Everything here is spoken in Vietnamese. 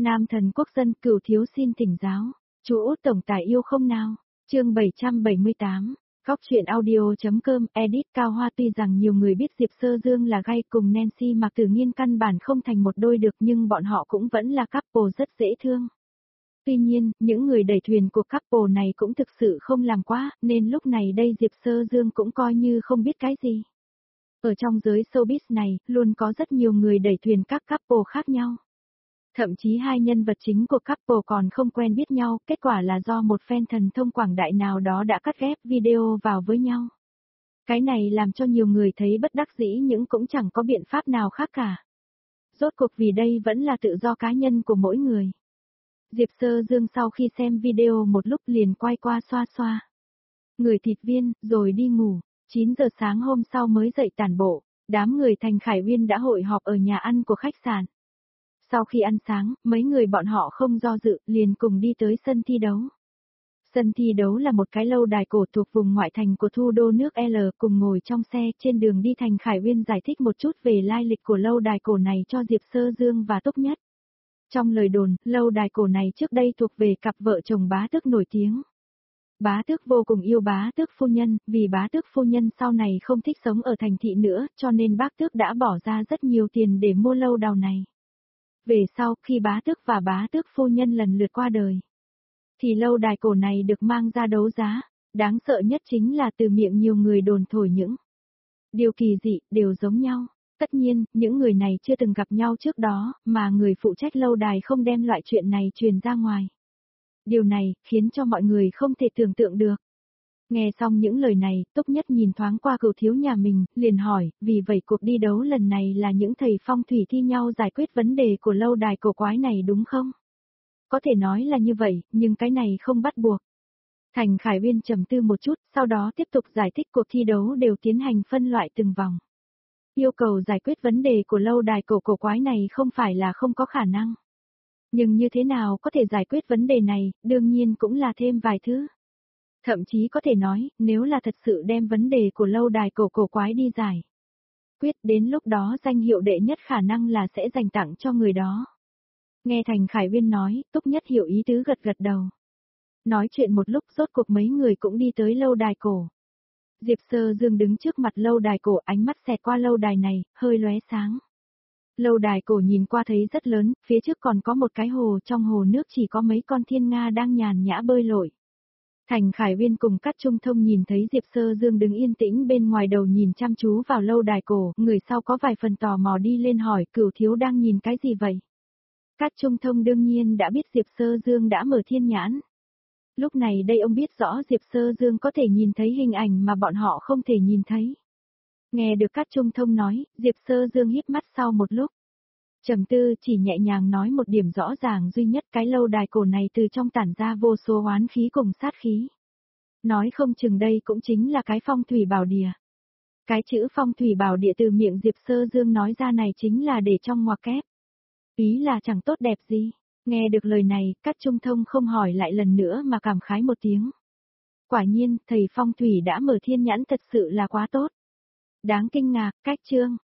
Nam thần quốc dân Cửu thiếu xin thỉnh giáo. Chú Út tổng tài yêu không nào? Chương 778. Góc truyện audio.com edit Cao Hoa. Tuy rằng nhiều người biết Diệp Sơ Dương là gay cùng Nancy Mạc Tử Nghiên căn bản không thành một đôi được, nhưng bọn họ cũng vẫn là couple rất dễ thương. Tuy nhiên, những người đẩy thuyền của couple này cũng thực sự không làm quá, nên lúc này đây Diệp Sơ Dương cũng coi như không biết cái gì. Ở trong giới showbiz này, luôn có rất nhiều người đẩy thuyền các couple khác nhau. Thậm chí hai nhân vật chính của couple còn không quen biết nhau, kết quả là do một fan thần thông quảng đại nào đó đã cắt ghép video vào với nhau. Cái này làm cho nhiều người thấy bất đắc dĩ nhưng cũng chẳng có biện pháp nào khác cả. Rốt cuộc vì đây vẫn là tự do cá nhân của mỗi người. Diệp Sơ Dương sau khi xem video một lúc liền quay qua xoa xoa người thịt viên, rồi đi ngủ. 9 giờ sáng hôm sau mới dậy tản bộ, đám người Thành Khải Uyên đã hội họp ở nhà ăn của khách sạn. Sau khi ăn sáng, mấy người bọn họ không do dự, liền cùng đi tới sân thi đấu. Sân thi đấu là một cái lâu đài cổ thuộc vùng ngoại thành của thủ đô nước L. Cùng ngồi trong xe trên đường đi, Thành Khải Uyên giải thích một chút về lai lịch của lâu đài cổ này cho Diệp Sơ Dương và Túc Nhất. Trong lời đồn, lâu đài cổ này trước đây thuộc về cặp vợ chồng bá tước nổi tiếng. Bá tước vô cùng yêu bá tước phu nhân, vì bá tước phu nhân sau này không thích sống ở thành thị nữa, cho nên bác tước đã bỏ ra rất nhiều tiền để mua lâu đài này. Về sau, khi bá tước và bá tước phu nhân lần lượt qua đời, thì lâu đài cổ này được mang ra đấu giá. Đáng sợ nhất chính là từ miệng nhiều người đồn thổi những điều kỳ dị, đều giống nhau. Tất nhiên, những người này chưa từng gặp nhau trước đó, mà người phụ trách lâu đài không đem loại chuyện này truyền ra ngoài. Điều này, khiến cho mọi người không thể tưởng tượng được. Nghe xong những lời này, Túc Nhất nhìn thoáng qua Cửu thiếu nhà mình, liền hỏi, vì vậy cuộc đi đấu lần này là những thầy phong thủy thi nhau giải quyết vấn đề của lâu đài cổ quái này đúng không? Có thể nói là như vậy, nhưng cái này không bắt buộc. Thành Khải Uyên trầm tư một chút, sau đó tiếp tục giải thích cuộc thi đấu đều tiến hành phân loại từng vòng. Yêu cầu giải quyết vấn đề của lâu đài cổ quái này không phải là không có khả năng. Nhưng như thế nào có thể giải quyết vấn đề này, đương nhiên cũng là thêm vài thứ. Thậm chí có thể nói, nếu là thật sự đem vấn đề của lâu đài cổ quái đi giải quyết, đến lúc đó danh hiệu đệ nhất khả năng là sẽ dành tặng cho người đó. Nghe Thành Khải Uyên nói, Túc Nhất hiểu ý tứ gật gật đầu. Nói chuyện một lúc rốt cuộc mấy người cũng đi tới lâu đài cổ. Diệp Sơ Dương đứng trước mặt lâu đài cổ, ánh mắt xẹt qua lâu đài này, hơi lóe sáng. Lâu đài cổ nhìn qua thấy rất lớn, phía trước còn có một cái hồ, trong hồ nước chỉ có mấy con thiên nga đang nhàn nhã bơi lội. Thành Khải Uyên cùng Cát Trung Thông nhìn thấy Diệp Sơ Dương đứng yên tĩnh bên ngoài đầu nhìn chăm chú vào lâu đài cổ, người sau có vài phần tò mò đi lên hỏi, Cửu thiếu đang nhìn cái gì vậy? Cát Trung Thông đương nhiên đã biết Diệp Sơ Dương đã mở thiên nhãn. Lúc này đây ông biết rõ Diệp Sơ Dương có thể nhìn thấy hình ảnh mà bọn họ không thể nhìn thấy. Nghe được Cát Trung Thông nói, Diệp Sơ Dương híp mắt sau một lúc. Trầm tư, chỉ nhẹ nhàng nói một điểm rõ ràng duy nhất, cái lâu đài cổ này từ trong tản ra vô số oán khí cùng sát khí. Nói không chừng đây cũng chính là cái phong thủy bảo địa. Cái chữ phong thủy bảo địa từ miệng Diệp Sơ Dương nói ra này chính là để trong ngoặc kép. Ý là chẳng tốt đẹp gì. Nghe được lời này, Cát Trung Thông không hỏi lại lần nữa mà cảm khái một tiếng. Quả nhiên, thầy phong thủy đã mở thiên nhãn thật sự là quá tốt. Đáng kinh ngạc, cách chương.